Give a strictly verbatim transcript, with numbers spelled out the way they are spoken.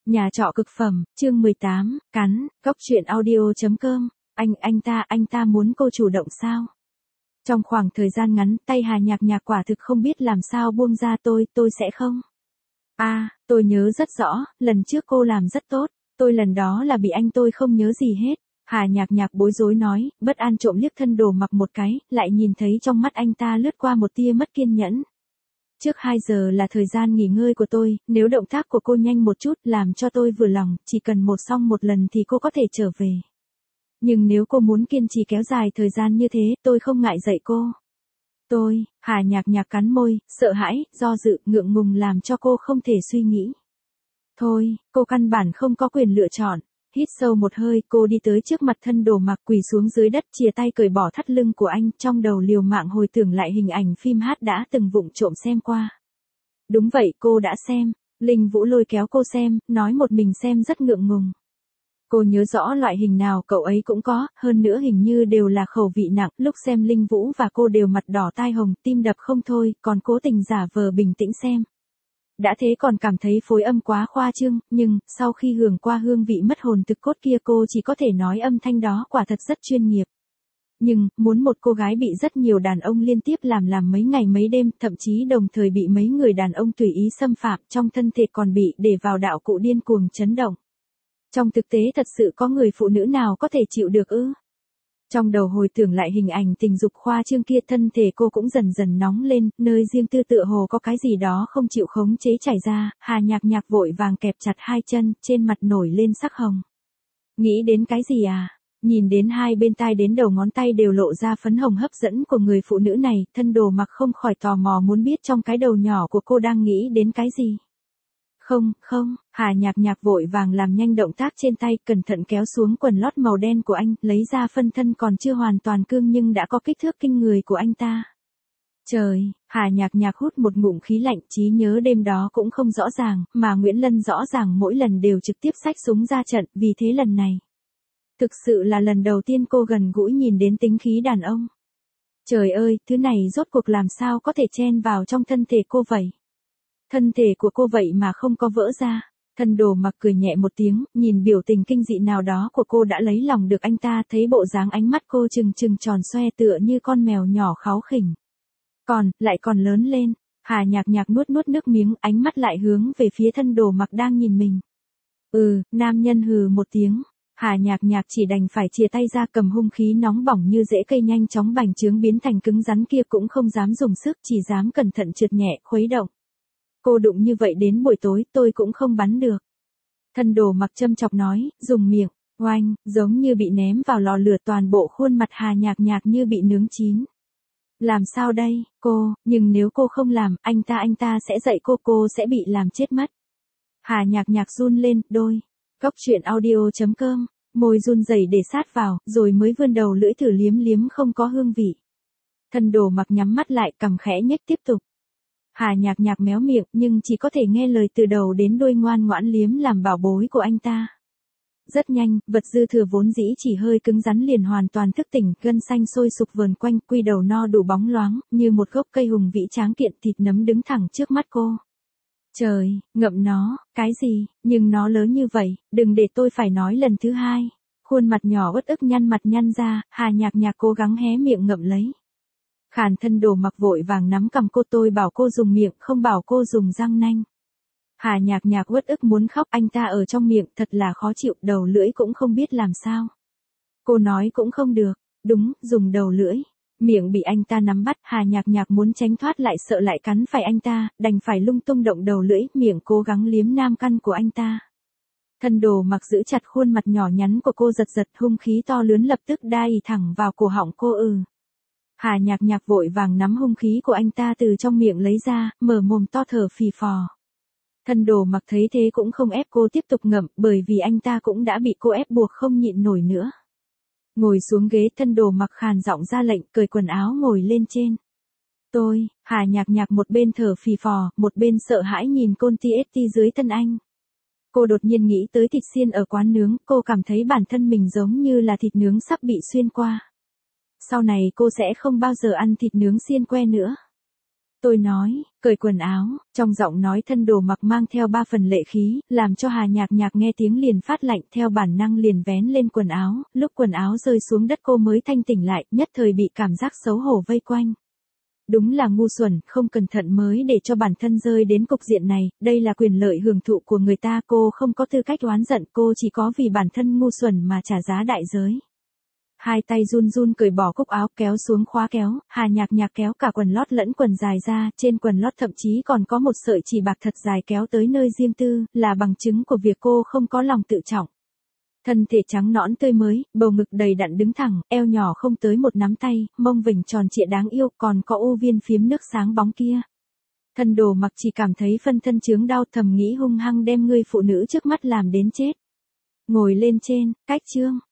Nhà trọ cực phẩm, chương mười tám, cắn, góc truyện audio chấm com, anh, anh ta, anh ta muốn cô chủ động sao? Trong khoảng thời gian ngắn, tay Hà Nhạc Nhạc quả thực không biết làm sao buông ra tôi, tôi sẽ không. À, tôi nhớ rất rõ, lần trước cô làm rất tốt, tôi lần đó là bị anh tôi không nhớ gì hết. Hà Nhạc Nhạc bối rối nói, bất an trộm liếc thân đồ mặc một cái, lại nhìn thấy trong mắt anh ta lướt qua một tia mất kiên nhẫn. Trước hai giờ là thời gian nghỉ ngơi của tôi, nếu động tác của cô nhanh một chút làm cho tôi vừa lòng, chỉ cần một xong một lần thì cô có thể trở về. Nhưng nếu cô muốn kiên trì kéo dài thời gian như thế, tôi không ngại dạy cô. Tôi, Hà Nhạc Nhạc cắn môi, sợ hãi, do dự, ngượng ngùng làm cho cô không thể suy nghĩ. Thôi, cô căn bản không có quyền lựa chọn. Hít sâu một hơi, cô đi tới trước mặt thân đồ mặc quỳ xuống dưới đất, chìa tay cởi bỏ thắt lưng của anh, trong đầu liều mạng hồi tưởng lại hình ảnh phim hát đã từng vụng trộm xem qua. Đúng vậy, cô đã xem. Linh Vũ lôi kéo cô xem, nói một mình xem rất ngượng ngùng. Cô nhớ rõ loại hình nào cậu ấy cũng có, hơn nữa hình như đều là khẩu vị nặng, lúc xem Linh Vũ và cô đều mặt đỏ tai hồng, tim đập không thôi, còn cố tình giả vờ bình tĩnh xem. Đã thế còn cảm thấy phối âm quá khoa trương, nhưng, sau khi hưởng qua hương vị mất hồn thực cốt kia cô chỉ có thể nói âm thanh đó quả thật rất chuyên nghiệp. Nhưng, muốn một cô gái bị rất nhiều đàn ông liên tiếp làm làm mấy ngày mấy đêm, thậm chí đồng thời bị mấy người đàn ông tùy ý xâm phạm, trong thân thể còn bị để vào đạo cụ điên cuồng chấn động. Trong thực tế thật sự có người phụ nữ nào có thể chịu được ư? Trong đầu hồi tưởng lại hình ảnh tình dục khoa trương kia, thân thể cô cũng dần dần nóng lên, nơi riêng tư tựa hồ có cái gì đó không chịu khống chế chảy ra, Hà Nhạc Nhạc vội vàng kẹp chặt hai chân, trên mặt nổi lên sắc hồng. Nghĩ đến cái gì à? Nhìn đến hai bên tai đến đầu ngón tay đều lộ ra phấn hồng hấp dẫn của người phụ nữ này, thân đồ mặc không khỏi tò mò muốn biết trong cái đầu nhỏ của cô đang nghĩ đến cái gì. Không, không, Hà Nhạc Nhạc vội vàng làm nhanh động tác trên tay, cẩn thận kéo xuống quần lót màu đen của anh, lấy ra phân thân còn chưa hoàn toàn cương nhưng đã có kích thước kinh người của anh ta. Trời, Hà Nhạc Nhạc hút một ngụm khí lạnh, trí nhớ đêm đó cũng không rõ ràng, mà Nguyễn Lân rõ ràng mỗi lần đều trực tiếp xách súng ra trận, vì thế lần này. Thực sự là lần đầu tiên cô gần gũi nhìn đến tính khí đàn ông. Trời ơi, thứ này rốt cuộc làm sao có thể chen vào trong thân thể cô vậy? Thân thể của cô vậy mà không có vỡ ra. Thân đồ mặc cười nhẹ một tiếng, nhìn biểu tình kinh dị nào đó của cô đã lấy lòng được anh ta, thấy bộ dáng ánh mắt cô trừng trừng tròn xoe tựa như con mèo nhỏ kháu khỉnh. Còn, lại còn lớn lên, Hà Nhạc Nhạc nuốt nuốt nước miếng, ánh mắt lại hướng về phía thân đồ mặc đang nhìn mình. Ừ, nam nhân hừ một tiếng. Hà Nhạc Nhạc chỉ đành phải chìa tay ra, cầm hung khí nóng bỏng như rễ cây nhanh chóng bành trướng biến thành cứng rắn kia, cũng không dám dùng sức, chỉ dám cẩn thận trượt nhẹ, khuấy động. Cô đụng như vậy đến buổi tối tôi cũng không bắn được. Thân đồ mặc châm chọc nói, dùng miệng, oanh, giống như bị ném vào lò lửa, toàn bộ khuôn mặt Hà Nhạc Nhạc như bị nướng chín. Làm sao đây, cô, nhưng nếu cô không làm, anh ta anh ta sẽ dạy cô, cô sẽ bị làm chết mất. Hà Nhạc Nhạc run lên, đôi. Góc truyện audio chấm com, môi run rẩy để sát vào, rồi mới vươn đầu lưỡi thử liếm liếm không có hương vị. Thân đồ mặc nhắm mắt lại, cằm khẽ nhếch tiếp tục. Hà Nhạc Nhạc méo miệng, nhưng chỉ có thể nghe lời từ đầu đến đuôi, ngoan ngoãn liếm làm bảo bối của anh ta. Rất nhanh, vật dư thừa vốn dĩ chỉ hơi cứng rắn liền hoàn toàn thức tỉnh, gân xanh sôi sục vờn quanh, quy đầu no đủ bóng loáng, như một gốc cây hùng vĩ tráng kiện, thịt nấm đứng thẳng trước mắt cô. Trời, ngậm nó, cái gì, nhưng nó lớn như vậy, đừng để tôi phải nói lần thứ hai. Khuôn mặt nhỏ uất ức nhăn mặt nhăn ra, Hà Nhạc Nhạc cố gắng hé miệng ngậm lấy. Khàn thân đồ mặc vội vàng nắm cầm cô, tôi bảo cô dùng miệng, không bảo cô dùng răng nanh. Hà Nhạc Nhạc uất ức muốn khóc, anh ta ở trong miệng thật là khó chịu, đầu lưỡi cũng không biết làm sao. Cô nói cũng không được, đúng, dùng đầu lưỡi. Miệng bị anh ta nắm bắt, Hà Nhạc Nhạc muốn tránh thoát lại sợ lại cắn phải anh ta, đành phải lung tung động đầu lưỡi, miệng cố gắng liếm nam căn của anh ta. Thân đồ mặc giữ chặt khuôn mặt nhỏ nhắn của cô, giật giật, hung khí to lớn lập tức đai thẳng vào cổ họng cô. Ừ. Hà Nhạc Nhạc vội vàng nắm hung khí của anh ta từ trong miệng lấy ra, mở mồm to thở phì phò. Thân đồ mặc thấy thế cũng không ép cô tiếp tục ngậm, bởi vì anh ta cũng đã bị cô ép buộc không nhịn nổi nữa. Ngồi xuống ghế, thân đồ mặc khàn giọng ra lệnh, cởi quần áo ngồi lên trên. Tôi, Hà Nhạc Nhạc một bên thở phì phò, một bên sợ hãi nhìn côn ti ét ti dưới thân anh. Cô đột nhiên nghĩ tới thịt xiên ở quán nướng, cô cảm thấy bản thân mình giống như là thịt nướng sắp bị xuyên qua. Sau này cô sẽ không bao giờ ăn thịt nướng xiên que nữa. Tôi nói, cởi quần áo, trong giọng nói thân đồ mặc mang theo ba phần lệ khí, làm cho Hà Nhạc Nhạc nghe tiếng liền phát lạnh, theo bản năng liền vén lên quần áo, lúc quần áo rơi xuống đất cô mới thanh tỉnh lại, nhất thời bị cảm giác xấu hổ vây quanh. Đúng là ngu xuẩn, không cẩn thận mới để cho bản thân rơi đến cục diện này, đây là quyền lợi hưởng thụ của người ta, cô không có tư cách oán giận, cô chỉ có vì bản thân ngu xuẩn mà trả giá đại giới. Hai tay run run cởi bỏ cúc áo kéo xuống khóa kéo, Hà Nhạc Nhạc kéo cả quần lót lẫn quần dài ra, trên quần lót thậm chí còn có một sợi chỉ bạc thật dài kéo tới nơi riêng tư, là bằng chứng của việc cô không có lòng tự trọng. Thân thể trắng nõn tươi mới, bầu ngực đầy đặn đứng thẳng, eo nhỏ không tới một nắm tay, mông vểnh tròn trịa đáng yêu, còn có u viên phiếm nước sáng bóng kia. Thân đồ mặc chỉ cảm thấy phân thân chướng đau, thầm nghĩ hung hăng đem người phụ nữ trước mắt làm đến chết. Ngồi lên trên, cách chương.